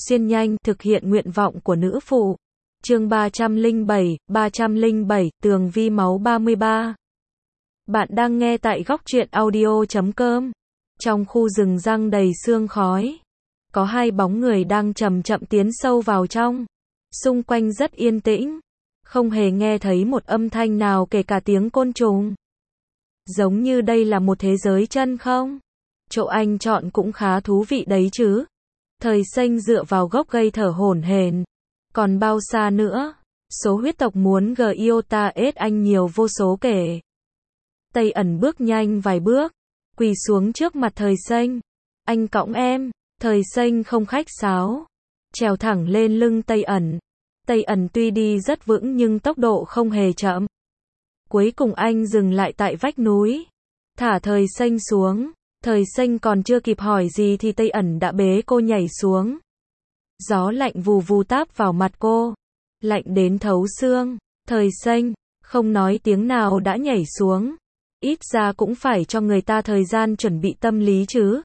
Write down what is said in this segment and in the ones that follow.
xuyên nhanh, thực hiện nguyện vọng của nữ phụ. Chương 307, tường vi máu 33. Bạn đang nghe tại góc truyện audio.com. Trong khu rừng răng đầy sương khói, có hai bóng người đang chậm chậm tiến sâu vào trong. Xung quanh rất yên tĩnh, không hề nghe thấy một âm thanh nào kể cả tiếng côn trùng. Giống như đây là một thế giới chân không? Chỗ anh chọn cũng khá thú vị đấy chứ. Thời Xanh dựa vào gốc cây thở hổn hển. Còn bao xa nữa? Số huyết tộc muốn Giota ết anh nhiều vô số kể. Tây Ẩn bước nhanh vài bước, quỳ xuống trước mặt Thời Xanh. Anh cõng em. Thời Xanh không khách sáo, trèo thẳng lên lưng Tây Ẩn. Tây Ẩn tuy đi rất vững nhưng tốc độ không hề chậm. Cuối cùng anh dừng lại tại vách núi, thả Thời Xanh xuống. Thời Xanh còn chưa kịp hỏi gì thì Tây Ẩn đã bế cô nhảy xuống. Gió lạnh vù vù táp vào mặt cô, lạnh đến thấu xương. Thời Xanh không nói tiếng nào đã nhảy xuống. Ít ra cũng phải cho người ta thời gian chuẩn bị tâm lý chứ.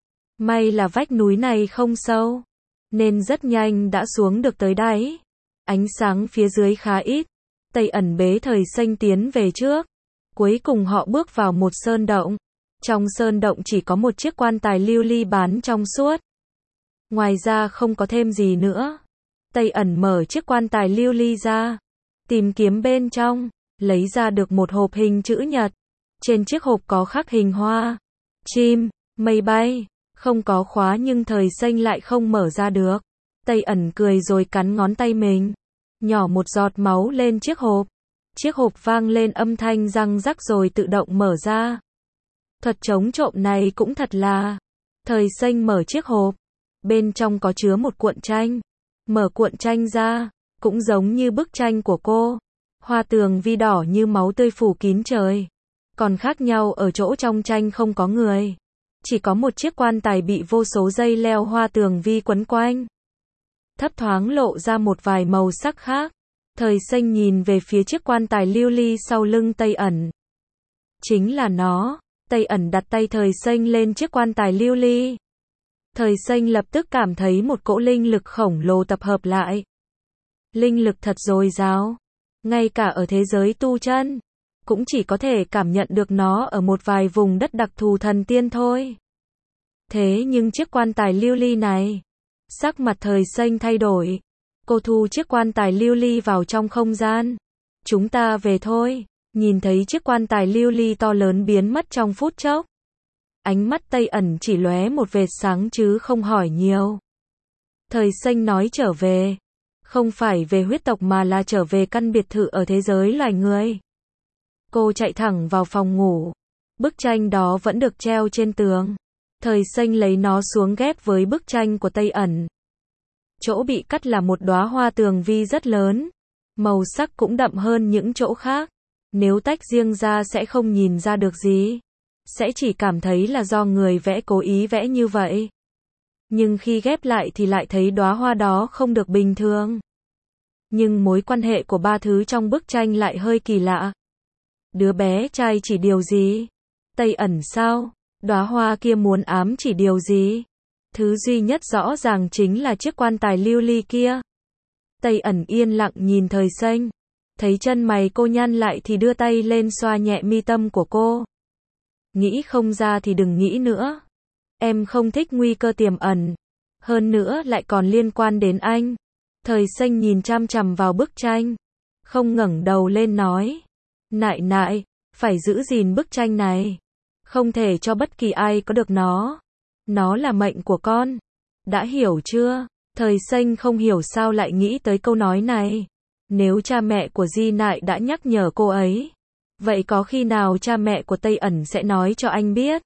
May là vách núi này không sâu, nên rất nhanh đã xuống được tới đáy. Ánh sáng phía dưới khá ít. Tây Ẩn bế Thời Xanh tiến về trước. Cuối cùng họ bước vào một sơn động. Trong sơn động chỉ có một chiếc quan tài lưu ly bán trong suốt. Ngoài ra không có thêm gì nữa. Tây Ẩn mở chiếc quan tài lưu ly ra, tìm kiếm bên trong, lấy ra được một hộp hình chữ nhật. Trên chiếc hộp có khắc hình hoa, chim, mây bay. Không có khóa nhưng Thời Xanh lại không mở ra được. Tây Ẩn cười rồi cắn ngón tay mình, nhỏ một giọt máu lên chiếc hộp. Chiếc hộp vang lên âm thanh răng rắc rồi tự động mở ra. Thuật chống trộm này cũng thật là. Thời Xanh mở chiếc hộp, bên trong có chứa một cuộn tranh. Mở cuộn tranh ra, cũng giống như bức tranh của cô. Hoa tường vi đỏ như máu tươi phủ kín trời. Còn khác nhau ở chỗ trong tranh không có người. Chỉ có một chiếc quan tài bị vô số dây leo hoa tường vi quấn quanh. Thấp thoáng lộ ra một vài màu sắc khác. Thời Xanh nhìn về phía chiếc quan tài lưu ly sau lưng Tây Ẩn. Chính là nó. Tây Ẩn đặt tay Thời Xanh lên chiếc quan tài lưu ly. Thời Xanh lập tức cảm thấy một cỗ linh lực khổng lồ tập hợp lại. Linh lực thật dồi dào. Ngay cả ở thế giới tu chân, cũng chỉ có thể cảm nhận được nó ở một vài vùng đất đặc thù thần tiên thôi. Thế nhưng chiếc quan tài lưu ly này, sắc mặt Thời Xanh thay đổi. Cô thu chiếc quan tài lưu ly vào trong không gian. Chúng ta về thôi. Nhìn thấy chiếc quan tài lưu ly to lớn biến mất trong phút chốc. Ánh mắt Tây Ẩn chỉ lóe một vệt sáng chứ không hỏi nhiều. Thời Xanh nói trở về. Không phải về huyết tộc mà là trở về căn biệt thự ở thế giới loài người. Cô chạy thẳng vào phòng ngủ. Bức tranh đó vẫn được treo trên tường. Thời Xanh lấy nó xuống ghép với bức tranh của Tây Ẩn. Chỗ bị cắt là một đóa hoa tường vi rất lớn. Màu sắc cũng đậm hơn những chỗ khác. Nếu tách riêng ra sẽ không nhìn ra được gì. Sẽ chỉ cảm thấy là do người vẽ cố ý vẽ như vậy. Nhưng khi ghép lại thì lại thấy đóa hoa đó không được bình thường. Nhưng mối quan hệ của ba thứ trong bức tranh lại hơi kỳ lạ. Đứa bé trai chỉ điều gì? Tây Ẩn sao? Đóa hoa kia muốn ám chỉ điều gì? Thứ duy nhất rõ ràng chính là chiếc quan tài lưu ly kia. Tây Ẩn yên lặng nhìn Thời Xanh. Thấy chân mày cô nhăn lại thì đưa tay lên xoa nhẹ mi tâm của cô. Nghĩ không ra thì đừng nghĩ nữa. Em không thích nguy cơ tiềm ẩn. Hơn nữa lại còn liên quan đến anh. Thời Xanh nhìn chằm chằm vào bức tranh. Không ngẩng đầu lên nói. Nại nại, phải giữ gìn bức tranh này. Không thể cho bất kỳ ai có được nó. Nó là mệnh của con. Đã hiểu chưa? Thời Xanh không hiểu sao lại nghĩ tới câu nói này. Nếu cha mẹ của Di Nại đã nhắc nhở cô ấy, vậy có khi nào cha mẹ của Tây Ẩn sẽ nói cho anh biết?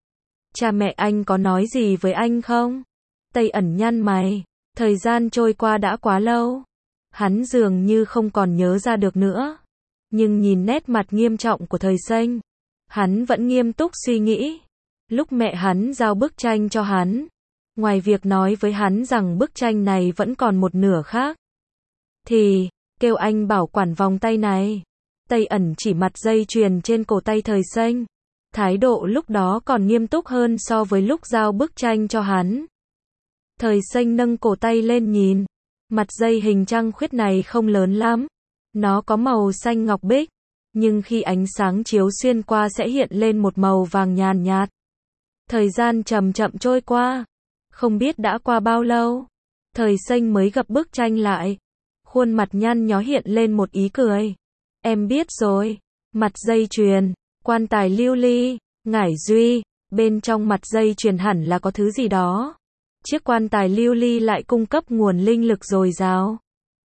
Cha mẹ anh có nói gì với anh không? Tây Ẩn nhăn mày. Thời gian trôi qua đã quá lâu. Hắn dường như không còn nhớ ra được nữa. Nhưng nhìn nét mặt nghiêm trọng của Thời Xanh, hắn vẫn nghiêm túc suy nghĩ. Lúc mẹ hắn giao bức tranh cho hắn, ngoài việc nói với hắn rằng bức tranh này vẫn còn một nửa khác, thì kêu anh bảo quản vòng tay này. Tây Ẩn chỉ mặt dây chuyền trên cổ tay Thời Xanh. Thái độ lúc đó còn nghiêm túc hơn so với lúc giao bức tranh cho hắn. Thời xanh nâng cổ tay lên nhìn. Mặt dây hình trăng khuyết này không lớn lắm. Nó có màu xanh ngọc bích. Nhưng khi ánh sáng chiếu xuyên qua sẽ hiện lên một màu vàng nhàn nhạt. Thời gian chậm chậm trôi qua. Không biết đã qua bao lâu. Thời xanh mới gập bức tranh lại. Khuôn mặt nhăn nhó hiện lên một ý cười. Em biết rồi. Mặt dây chuyền, quan tài lưu ly, ngải duy. Bên trong mặt dây chuyền hẳn là có thứ gì đó. Chiếc quan tài lưu ly lại cung cấp nguồn linh lực dồi dào.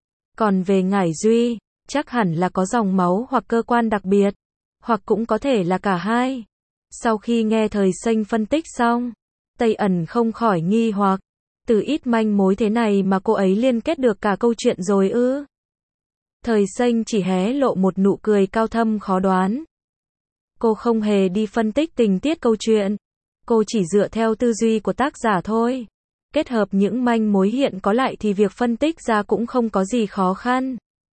Còn về ngải duy, chắc hẳn là có dòng máu hoặc cơ quan đặc biệt. Hoặc cũng có thể là cả hai. Sau khi nghe thời xanh phân tích xong, Tây ẩn không khỏi nghi hoặc. Từ ít manh mối thế này mà cô ấy liên kết được cả câu chuyện rồi ư? Thời xanh chỉ hé lộ một nụ cười cao thâm khó đoán. Cô không hề đi phân tích tình tiết câu chuyện. Cô chỉ dựa theo tư duy của tác giả thôi. Kết hợp những manh mối hiện có lại thì việc phân tích ra cũng không có gì khó khăn.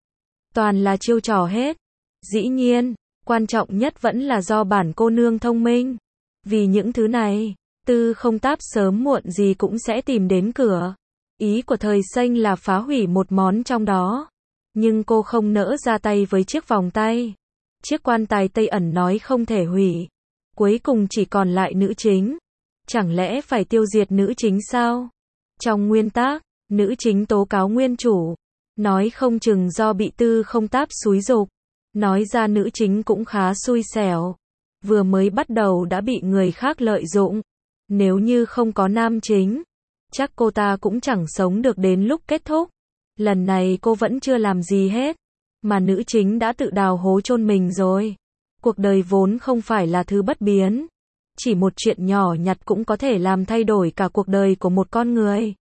Toàn là chiêu trò hết. Dĩ nhiên, quan trọng nhất vẫn là do bản cô nương thông minh. Vì những thứ này, Tư Không Táp sớm muộn gì cũng sẽ tìm đến cửa. Ý của thời xanh là phá hủy một món trong đó. Nhưng cô không nỡ ra tay với chiếc vòng tay. Chiếc quan tài Tây ẩn nói không thể hủy. Cuối cùng chỉ còn lại nữ chính. Chẳng lẽ phải tiêu diệt nữ chính sao? Trong nguyên tác, nữ chính tố cáo nguyên chủ. Nói không chừng do bị Tư Không Táp xúi giục. Nói ra nữ chính cũng khá xui xẻo. Vừa mới bắt đầu đã bị người khác lợi dụng. Nếu như không có nam chính, chắc cô ta cũng chẳng sống được đến lúc kết thúc. Lần này cô vẫn chưa làm gì hết. Mà nữ chính đã tự đào hố chôn mình rồi. Cuộc đời vốn không phải là thứ bất biến. Chỉ một chuyện nhỏ nhặt cũng có thể làm thay đổi cả cuộc đời của một con người.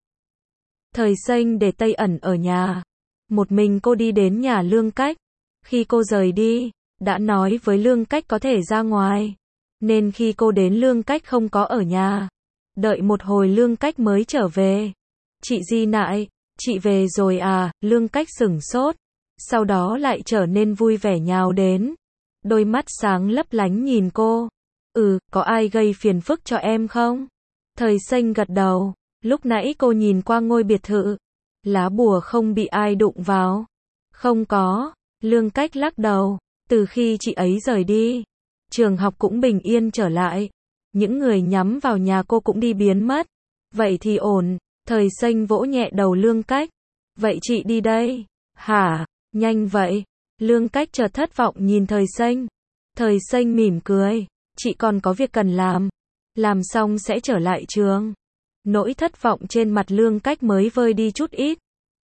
Thời xanh để Tây ẩn ở nhà. Một mình cô đi đến nhà Lương Cách. Khi cô rời đi, đã nói với Lương Cách có thể ra ngoài. Nên khi cô đến Lương Cách không có ở nhà. Đợi một hồi Lương Cách mới trở về. Chị Di Nại, chị về rồi à? Lương Cách sửng sốt. Sau đó lại trở nên vui vẻ nhào đến. Đôi mắt sáng lấp lánh nhìn cô. Có ai gây phiền phức cho em không? Thời xanh gật đầu. Lúc nãy cô nhìn qua ngôi biệt thự. Lá bùa không bị ai đụng vào. Không có. Lương Cách lắc đầu. Từ khi chị ấy rời đi, trường học cũng bình yên trở lại. Những người nhắm vào nhà cô cũng đi biến mất. Vậy thì ổn. Thời xanh vỗ nhẹ đầu Lương Cách. Vậy chị đi đây. Hả? Nhanh vậy. Lương Cách chợt thất vọng nhìn thời xanh. Thời xanh mỉm cười. Chị còn có việc cần làm. Làm xong sẽ trở lại trường. Nỗi thất vọng trên mặt Lương Cách mới vơi đi chút ít.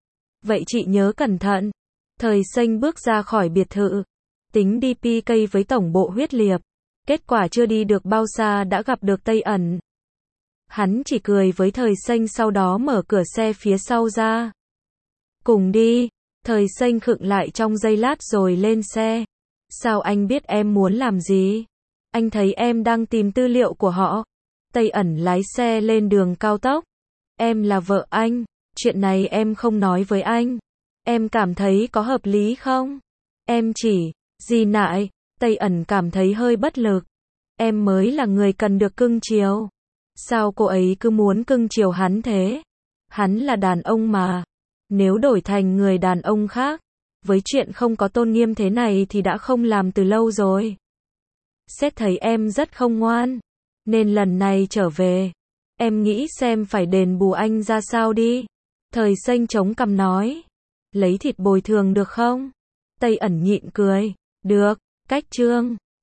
Vậy chị nhớ cẩn thận. Thời xanh bước ra khỏi biệt thự. Tính đi PK với tổng bộ huyết liệt. Kết quả chưa đi được bao xa đã gặp được Tây ẩn. Hắn chỉ cười với thời xanh sau đó mở cửa xe phía sau ra. Cùng đi. Thời xanh khựng lại trong giây lát rồi lên xe. Sao anh biết em muốn làm gì? Anh thấy em đang tìm tư liệu của họ. Tây ẩn lái xe lên đường cao tốc. Em là vợ anh. Chuyện này em không nói với anh. Em cảm thấy có hợp lý không? Em chỉ, Di Nại. Tây ẩn cảm thấy hơi bất lực. Em mới là người cần được cưng chiều. Sao cô ấy cứ muốn cưng chiều hắn thế? Hắn là đàn ông mà. Nếu đổi thành người đàn ông khác, với chuyện không có tôn nghiêm thế này thì đã không làm từ lâu rồi. Xét thấy em rất không ngoan, nên lần này trở về, em nghĩ xem phải đền bù anh ra sao đi. Thời xanh chống cằm nói. Lấy thịt bồi thường được không? Tây ẩn nhịn cười. Được, cách chương.